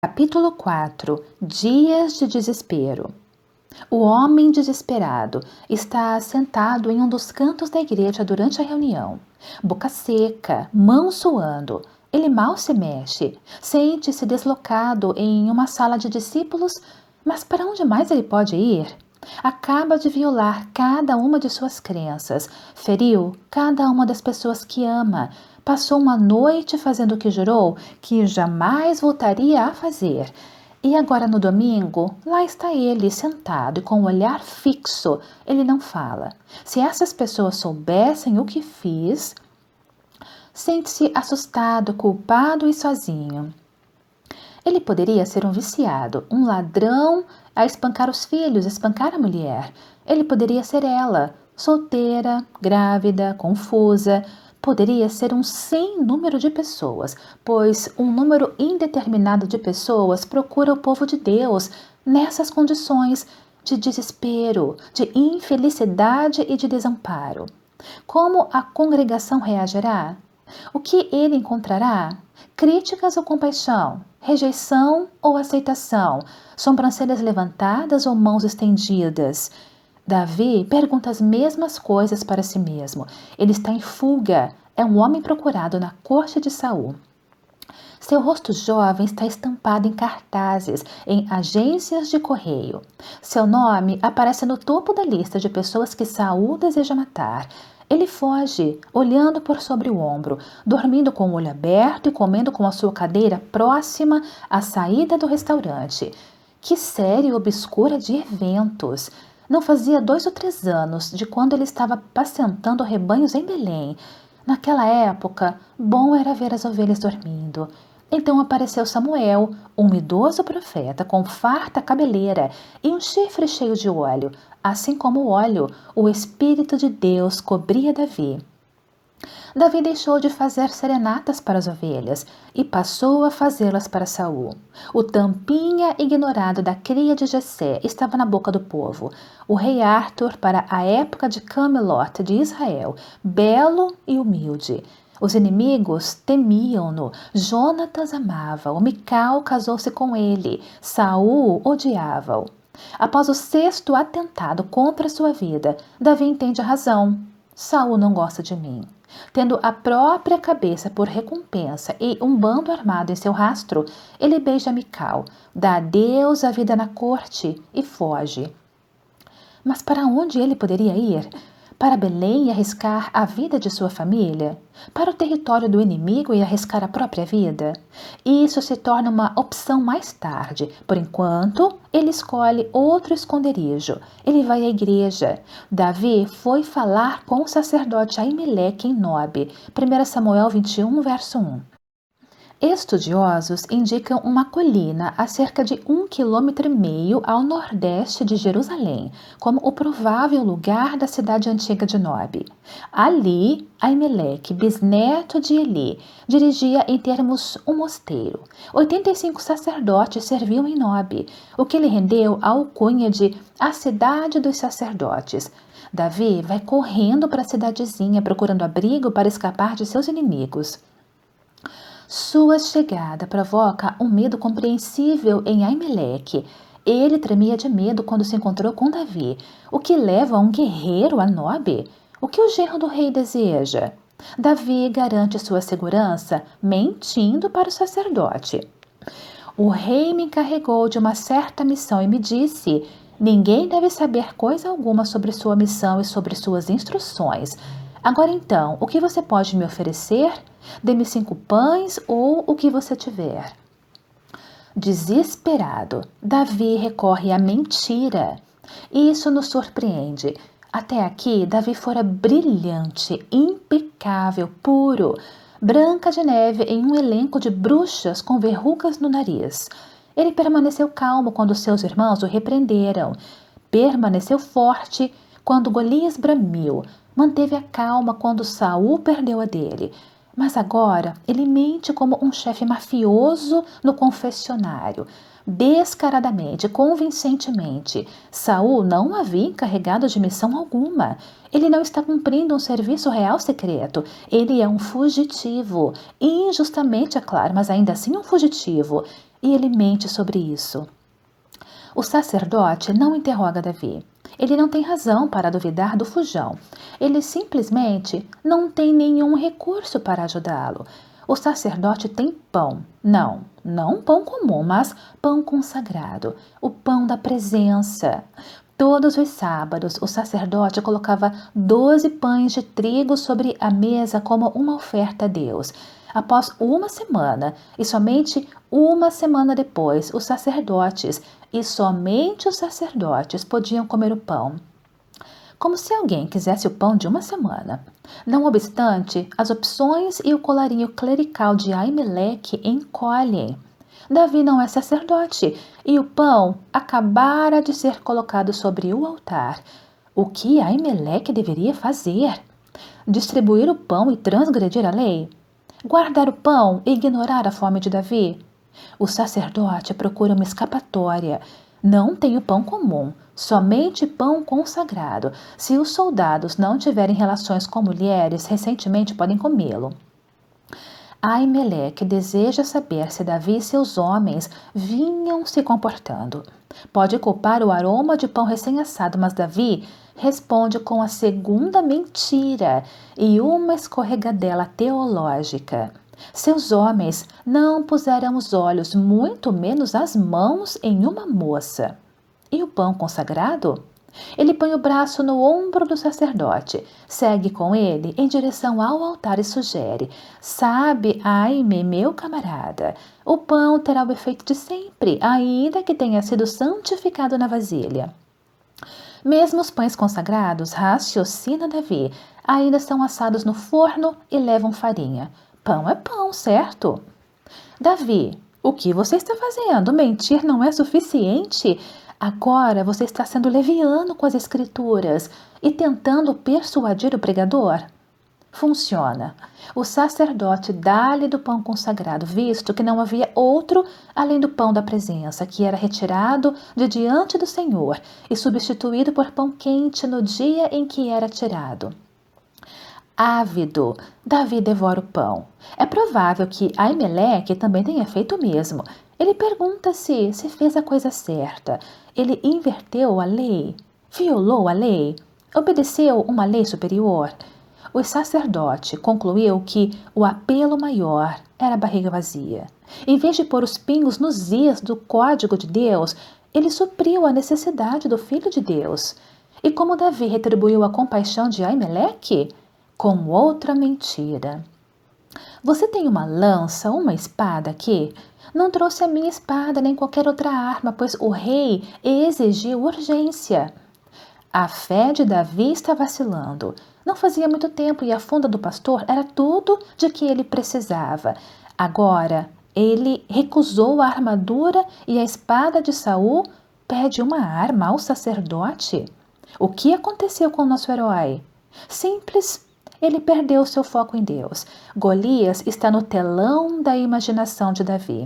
Capítulo 4. Dias de desespero. O homem desesperado está sentado em um dos cantos da igreja durante a reunião. Boca seca, mão suando. Ele mal se mexe. Sente-se deslocado em uma sala de discípulos, mas para onde mais ele pode ir? Acaba de violar cada uma de suas crenças, feriu cada uma das pessoas que ama, passou uma noite fazendo o que jurou que jamais voltaria a fazer. E agora no domingo, lá está ele sentado e com um olhar fixo. Ele não fala. Se essas pessoas soubessem o que fiz, sente-se assustado, culpado e sozinho. Ele poderia ser um viciado, um ladrão a espancar os filhos, espancar a mulher. Ele poderia ser ela, solteira, grávida, confusa. Poderia ser um sem número de pessoas, pois um número indeterminado de pessoas procura o povo de Deus nessas condições de desespero, de infelicidade e de desamparo. Como a congregação reagirá? O que ele encontrará? Críticas ou compaixão? Rejeição ou aceitação? Sobrancelhas levantadas ou mãos estendidas? Davi pergunta as mesmas coisas para si mesmo. Ele está em fuga. É um homem procurado na corte de Saul. Seu rosto jovem está estampado em cartazes, em agências de correio. Seu nome aparece no topo da lista de pessoas que Saul deseja matar. Ele foge, olhando por sobre o ombro, dormindo com o olho aberto e comendo com a sua cadeira próxima à saída do restaurante. Que série obscura de eventos! Não fazia 2 ou 3 anos de quando ele estava apacentando rebanhos em Belém. Naquela época, bom era ver as ovelhas dormindo. Então apareceu Samuel, um idoso profeta com farta cabeleira e um chifre cheio de óleo. Assim como o óleo, o Espírito de Deus cobria Davi. Davi deixou de fazer serenatas para as ovelhas e passou a fazê-las para Saul. O tampinha ignorado da cria de Jessé estava na boca do povo. O rei Arthur para a época de Camelot de Israel, belo e humilde. Os inimigos temiam-no. Jonatas amava-o, Mical casou-se com ele, Saul odiava-o. Após o 6º atentado contra sua vida, Davi entende a razão. Saul não gosta de mim. Tendo a própria cabeça por recompensa e um bando armado em seu rastro, ele beija Mical, dá adeus à vida na corte e foge. Mas para onde ele poderia ir? Para Belém e arriscar a vida de sua família? Para o território do inimigo e arriscar a própria vida? Isso se torna uma opção mais tarde. Por enquanto, ele escolhe outro esconderijo. Ele vai à igreja. Davi foi falar com o sacerdote Aimeleque em Nobe. 1 Samuel 21, verso 1. Estudiosos indicam uma colina a cerca de 1,5 km ao nordeste de Jerusalém, como o provável lugar da cidade antiga de Nobe. Ali, Aimeleque, bisneto de Eli, dirigia em termos um mosteiro. 85 sacerdotes serviam em Nobe, o que lhe rendeu a alcunha de a cidade dos sacerdotes. Davi vai correndo para a cidadezinha procurando abrigo para escapar de seus inimigos. Sua chegada provoca um medo compreensível em Aimeleque. Ele tremia de medo quando se encontrou com Davi, o que leva um guerreiro a Nobe. O que o genro do rei deseja? Davi garante sua segurança mentindo para o sacerdote. O rei me encarregou de uma certa missão e me disse: ninguém deve saber coisa alguma sobre sua missão e sobre suas instruções. Agora então, o que você pode me oferecer? Dê-me 5 pães ou o que você tiver. Desesperado, Davi recorre à mentira. Isso nos surpreende. Até aqui, Davi fora brilhante, impecável, puro, branca de neve em um elenco de bruxas com verrugas no nariz. Ele permaneceu calmo quando seus irmãos o repreenderam. Permaneceu forte quando Golias bramiu. Manteve a calma quando Saul perdeu a dele. Mas agora ele mente como um chefe mafioso no confessionário. Descaradamente, convincentemente. Saul não o havia encarregado de missão alguma. Ele não está cumprindo um serviço real secreto. Ele é um fugitivo. Injustamente, é claro, mas ainda assim um fugitivo. e ele mente sobre isso. O sacerdote não interroga Davi. Ele não tem razão para duvidar do fujão. Ele simplesmente não tem nenhum recurso para ajudá-lo. O sacerdote tem pão. Não pão comum, mas pão consagrado. O pão da presença. Todos os sábados, o sacerdote colocava 12 pães de trigo sobre a mesa como uma oferta a Deus. Após uma semana, e somente uma semana depois, os sacerdotes, e somente os sacerdotes, podiam comer o pão. Como se alguém quisesse o pão de uma semana. Não obstante, as opções e o colarinho clerical de Aimeleque encolhem. Davi não é sacerdote, e o pão acabara de ser colocado sobre o altar. O que Aimeleque deveria fazer? Distribuir o pão e transgredir a lei? Guardar o pão e ignorar a fome de Davi? O sacerdote procura uma escapatória. Não tem o pão comum, somente pão consagrado. Se os soldados não tiverem relações com mulheres, recentemente podem comê-lo. Aimeleque deseja saber se Davi e seus homens vinham se comportando. Pode culpar o aroma de pão recém-assado, mas Davi responde com a segunda mentira e uma escorregadela teológica. Seus homens não puseram os olhos, muito menos as mãos, em uma moça. E o pão consagrado? Ele põe o braço no ombro do sacerdote, segue com ele em direção ao altar e sugere: sabe, Aime, meu camarada, o pão terá o efeito de sempre, ainda que tenha sido santificado na vasilha. Mesmo os pães consagrados, raciocina Davi, ainda são assados no forno e levam farinha. Pão é pão, certo? Davi, o que você está fazendo? Mentir não é suficiente? Agora você está sendo leviano com as escrituras e tentando persuadir o pregador? Funciona. O sacerdote dá-lhe do pão consagrado, visto que não havia outro além do pão da presença, que era retirado de diante do Senhor e substituído por pão quente no dia em que era tirado. Ávido, Davi devora o pão. É provável que Aimeleque também tenha feito o mesmo. Ele pergunta-se se fez a coisa certa. Ele inverteu a lei? Violou a lei? Obedeceu uma lei superior? O sacerdote concluiu que o apelo maior era a barriga vazia. Em vez de pôr os pingos nos is do código de Deus, ele supriu a necessidade do Filho de Deus. E como Davi retribuiu a compaixão de Aimeleque? Com outra mentira. Você tem uma lança, uma espada aqui? Não trouxe a minha espada nem qualquer outra arma, pois o rei exigiu urgência. A fé de Davi está vacilando. Não fazia muito tempo e a funda do pastor era tudo de que ele precisava. Agora, ele recusou a armadura e a espada de Saul, pede uma arma ao sacerdote. O que aconteceu com o nosso herói? Simples. Ele perdeu seu foco em Deus. Golias está no telão da imaginação de Davi.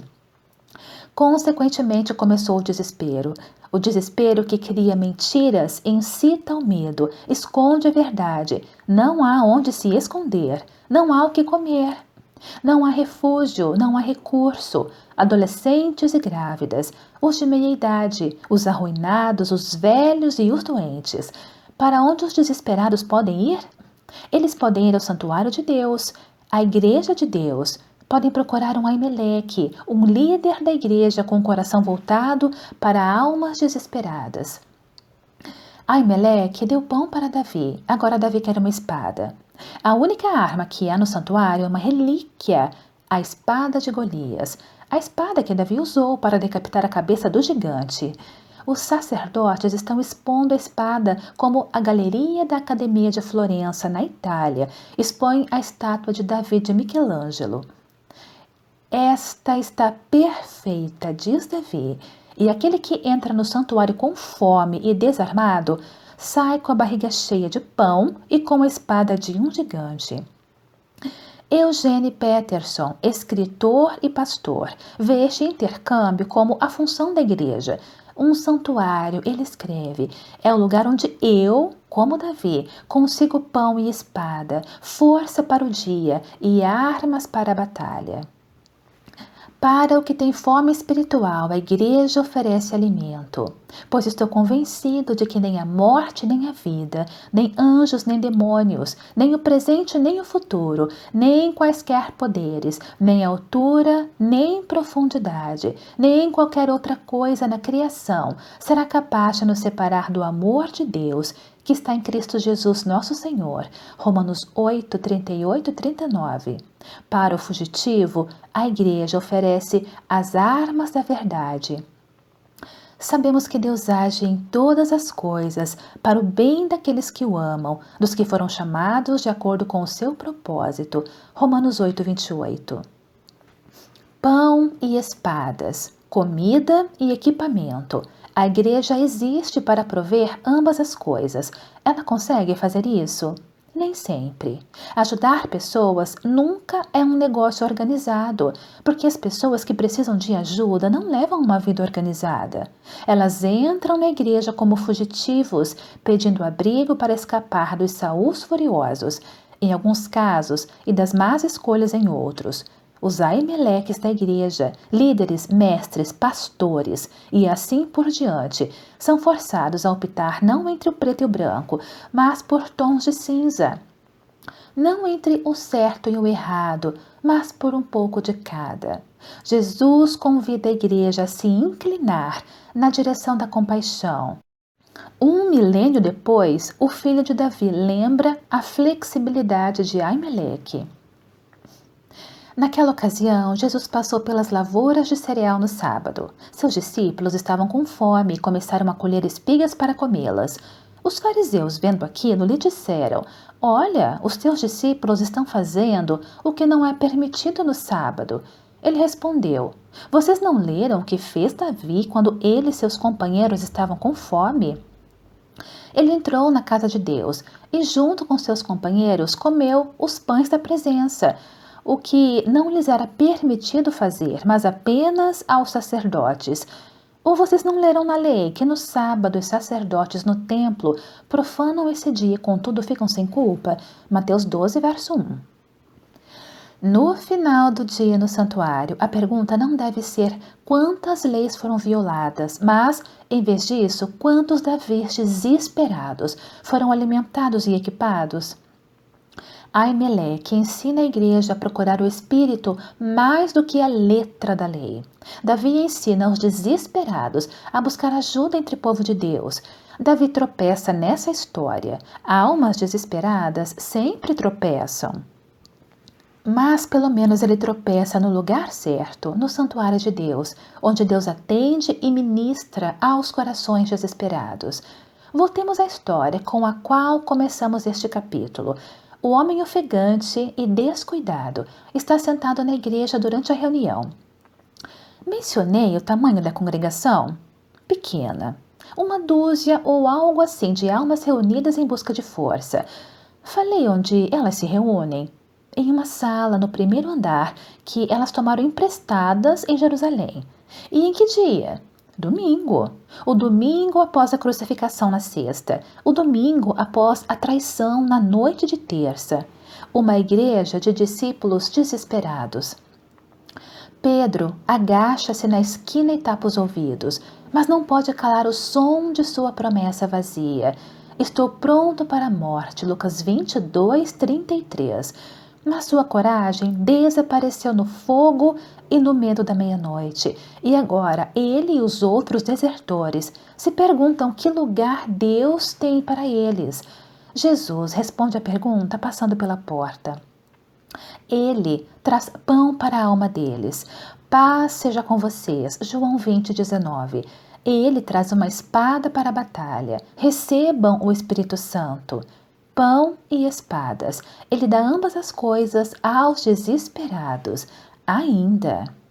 Consequentemente, começou o desespero. O desespero que cria mentiras incita ao medo, esconde a verdade. Não há onde se esconder, não há o que comer. Não há refúgio, não há recurso. Adolescentes e grávidas, os de meia idade, os arruinados, os velhos e os doentes. Para onde os desesperados podem ir? Eles podem ir ao santuário de Deus, à igreja de Deus. Podem procurar um Aimeleque, um líder da igreja com o coração voltado para almas desesperadas. Aimeleque deu pão para Davi, agora Davi quer uma espada. A única arma que há no santuário é uma relíquia, a espada de Golias, a espada que Davi usou para decapitar a cabeça do gigante. Os sacerdotes estão expondo a espada como a galeria da Academia de Florença, na Itália, expõe a estátua de Davi de Michelangelo. Esta está perfeita, diz Davi, e aquele que entra no santuário com fome e desarmado, sai com a barriga cheia de pão e com a espada de um gigante. Eugene Peterson, escritor e pastor, vê este intercâmbio como a função da igreja. Um santuário, ele escreve, é o lugar onde eu, como Davi, consigo pão e espada, força para o dia e armas para a batalha. Para o que tem fome espiritual, a igreja oferece alimento, pois estou convencido de que nem a morte, nem a vida, nem anjos, nem demônios, nem o presente, nem o futuro, nem quaisquer poderes, nem altura, nem profundidade, nem qualquer outra coisa na criação será capaz de nos separar do amor de Deus que está em Cristo Jesus nosso Senhor. Romanos 8, 38 e 39. Para o fugitivo, a igreja oferece as armas da verdade. Sabemos que Deus age em todas as coisas para o bem daqueles que o amam, dos que foram chamados de acordo com o seu propósito. Romanos 8, 28. Pão e espadas, comida e equipamento. A igreja existe para prover ambas as coisas. Ela consegue fazer isso? Nem sempre. Ajudar pessoas nunca é um negócio organizado, porque as pessoas que precisam de ajuda não levam uma vida organizada. Elas entram na igreja como fugitivos, pedindo abrigo para escapar dos Saúls furiosos, em alguns casos, e das más escolhas em outros. Os Aimeleques da igreja, líderes, mestres, pastores e assim por diante, são forçados a optar não entre o preto e o branco, mas por tons de cinza. Não entre o certo e o errado, mas por um pouco de cada. Jesus convida a igreja a se inclinar na direção da compaixão. Um milênio depois, o filho de Davi lembra a flexibilidade de Aimeleque. Naquela ocasião, Jesus passou pelas lavouras de cereal no sábado. Seus discípulos estavam com fome e começaram a colher espigas para comê-las. Os fariseus, vendo aquilo, lhe disseram: Olha, os teus discípulos estão fazendo o que não é permitido no sábado. Ele respondeu: Vocês não leram o que fez Davi quando ele e seus companheiros estavam com fome? Ele entrou na casa de Deus e, junto com seus companheiros, comeu os pães da presença, o que não lhes era permitido fazer, mas apenas aos sacerdotes. Ou vocês não leram na lei que no sábado os sacerdotes no templo profanam esse dia e contudo ficam sem culpa? Mateus 12, verso 1. No final do dia no santuário, a pergunta não deve ser quantas leis foram violadas, mas, em vez disso, quantos Davis desesperados foram alimentados e equipados? Aimeleque ensina a igreja a procurar o espírito mais do que a letra da lei. Davi ensina os desesperados a buscar ajuda entre o povo de Deus. Davi tropeça nessa história. Almas desesperadas sempre tropeçam. Mas pelo menos ele tropeça no lugar certo, no santuário de Deus, onde Deus atende e ministra aos corações desesperados. Voltemos à história com a qual começamos este capítulo. O homem ofegante e descuidado está sentado na igreja durante a reunião. Mencionei o tamanho da congregação? Pequena. 1 dúzia ou algo assim de almas reunidas em busca de força. Falei onde elas se reúnem? Em uma sala no primeiro andar que elas tomaram emprestadas em Jerusalém. E em que dia? Domingo. O domingo após a crucificação na sexta. O domingo após a traição na noite de terça. Uma igreja de discípulos desesperados. Pedro agacha-se na esquina e tapa os ouvidos, mas não pode calar o som de sua promessa vazia. Estou pronto para a morte. Lucas 22, 33. Mas sua coragem desapareceu no fogo e no medo da meia-noite. E agora ele e os outros desertores se perguntam que lugar Deus tem para eles. Jesus responde a pergunta passando pela porta. Ele traz pão para a alma deles. Paz seja com vocês. João 20, 19. Ele traz uma espada para a batalha. Recebam o Espírito Santo. Pão e espadas. Ele dá ambas as coisas aos desesperados. Ainda.